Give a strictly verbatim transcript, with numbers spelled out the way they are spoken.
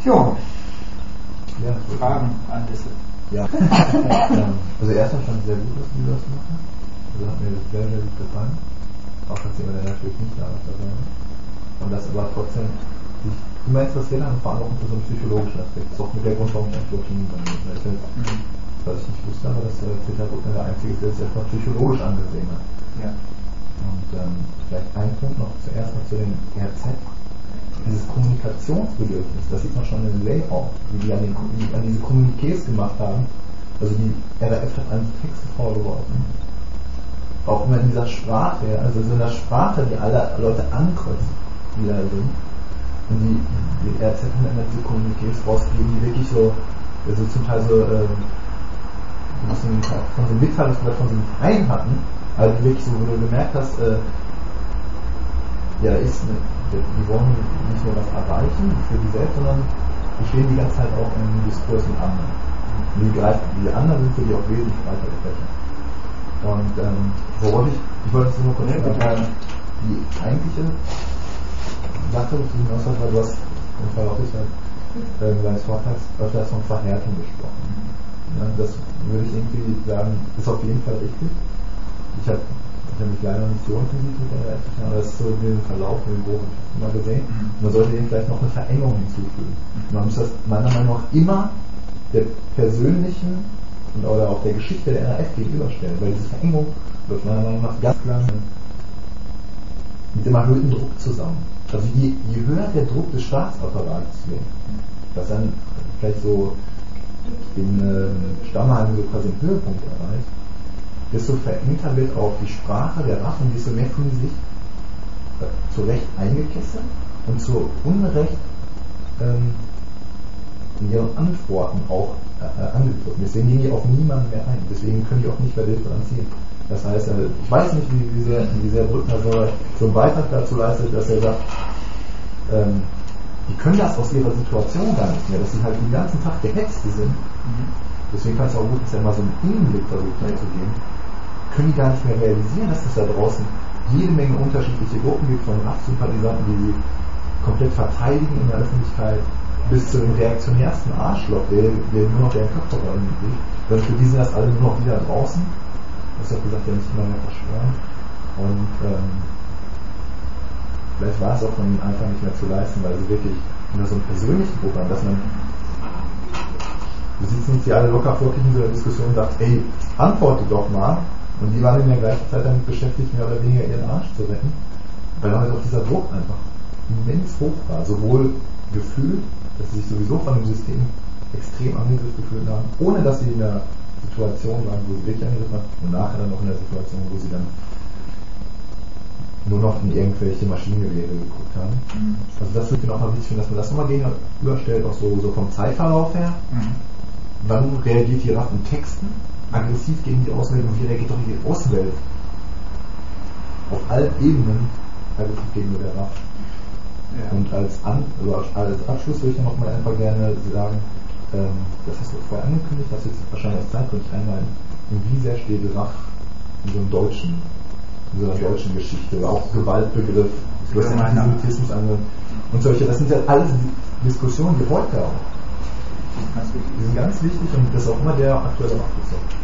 Jo. Ja, Fragen an Lisse. Ja. Also erstmal fand ich sehr gut, dass die das machen. Also hat mir das sehr, sehr gut gefallen. Auch dass jemand der natürlich nicht da ist dabei. Und das aber trotzdem sich immer interessiert an, vor allem auch unter so einem psychologischen Aspekt. Das ist auch mit der Grund, warum ich eigentlich Blockchain übernehme. Weil ich jetzt, mhm. was ich nicht wusste, aber dass der Twitter der einzige ist, der es erstmal psychologisch angesehen hat. Ja. Und ähm, vielleicht ein Punkt noch zuerst mal zu dem R Z. Dieses Kommunikationsbedürfnis, das sieht man schon im Layout, wie die an, den, an diese Kommuniqués gemacht haben. Also die R A F hat einem Texte vorgeworfen. Auch immer in dieser Sprache, also in der Sprache, die alle Leute ankreuzen, die da sind. Und die, die R Z haben immer diese Kommuniqués rausgegeben, die wirklich so, also zum Teil so äh, ein bisschen von so einem Mitteilungsblatt von so einem Verein hatten, aber die wirklich so, wo du gemerkt hast, äh, ja, ist eine, die wollen nicht nur was erreichen für die selbst, sondern die stehen die ganze Zeit auch im Diskurs mit anderen. Und die, greifen, die anderen sind für die auch wesentlich weiter gefächert. Und ähm, wo wollte ich, ich wollte es nur kurz sagen, die eigentliche Sache, die hinaus hat, weil du hast, und zwar auch ich halt, äh, deines Vortrags öfters von Verhärtung gesprochen. Ja, das würde ich irgendwie sagen, ist auf jeden Fall richtig. Ich habe Ich habe mich leider nicht so intensiv mit der Rechtlichen, aber das ist so den Verlauf, den groben immer gesehen. Und man sollte dem vielleicht noch eine Verengung hinzufügen. Man muss das meiner Meinung nach immer der persönlichen und oder auch der Geschichte der R A F gegenüberstellen, weil diese Verengung wird meiner Meinung nach ganz klar mit dem erhöhten Druck zusammen. Also je, je höher der Druck des Staatsapparates wird, was dann vielleicht so den äh, Stammheim so quasi den Höhepunkt erreicht, desto verengter wird auch die Sprache der R A F und desto mehr fühlen sie sich äh, zu Recht eingekesselt und zu Unrecht ähm, in ihren Antworten auch äh, angegriffen. Deswegen gehen die auf niemanden mehr ein. Deswegen können die auch nicht mehr differenzieren. Das heißt, äh, ich weiß nicht, wie, wie sehr, wie sehr Brückner so, so einen Beitrag dazu leistet, dass er sagt, ähm, die können das aus ihrer Situation gar nicht mehr, dass sie halt den ganzen Tag gehetzt sind. Mhm. Deswegen kann es auch gut, dass er mal so einen Innenblick versucht zu geben. Können die gar nicht mehr realisieren, dass es da draußen jede Menge unterschiedliche Gruppen gibt, von R A F-Sympathisanten, die sie komplett verteidigen in der Öffentlichkeit, bis zu dem reaktionärsten Arschloch, der, der nur noch den Kopfhörer anbietet. Dann für die sind das alle nur noch wieder draußen. Das hat gesagt, der nicht immer mehr verschwören. Und ähm, vielleicht war es auch von ihnen einfach nicht mehr zu leisten, weil sie wirklich unter so einem persönlichen Druck haben, dass man du siehst nicht die alle locker flockig in so einer Diskussion und sagt, ey, antworte doch mal. Und die waren in der gleichen Zeit damit beschäftigt, mehr oder weniger ihren Arsch zu retten, weil halt auch dieser Druck einfach immens hoch war. Sowohl gefühlt, dass sie sich sowieso von dem System extrem angegriffen gefühlt haben, ohne dass sie in der Situation waren, wo sie wirklich angegriffen haben, und nachher dann noch in der Situation, wo sie dann nur noch in irgendwelche Maschinengewehre geguckt haben. Mhm. Also das würde ich auch mal wichtig finden, dass man das nochmal gegenüberstellt, auch so, so vom Zeitverlauf her. Mhm. Wann reagiert die R A F in Texten aggressiv gegen die Außenwelt und wie reagiert doch die Außenwelt auf allen Ebenen aggressiv gegenüber der R A F? Ja. Und als, An, also als Abschluss würde ich noch mal einfach gerne sagen, ähm, das hast du vorher angekündigt, das jetzt wahrscheinlich aus Zeitgründen einmal, wie sehr steht R A F in so einem deutschen, in so einer deutschen Geschichte, auch Gewaltbegriff, du hast den Antisemitismus angehört und solche, das sind ja alles Diskussionen, die heute auch. Die sind ganz wichtig und das ist auch immer der aktuelle Abschluss.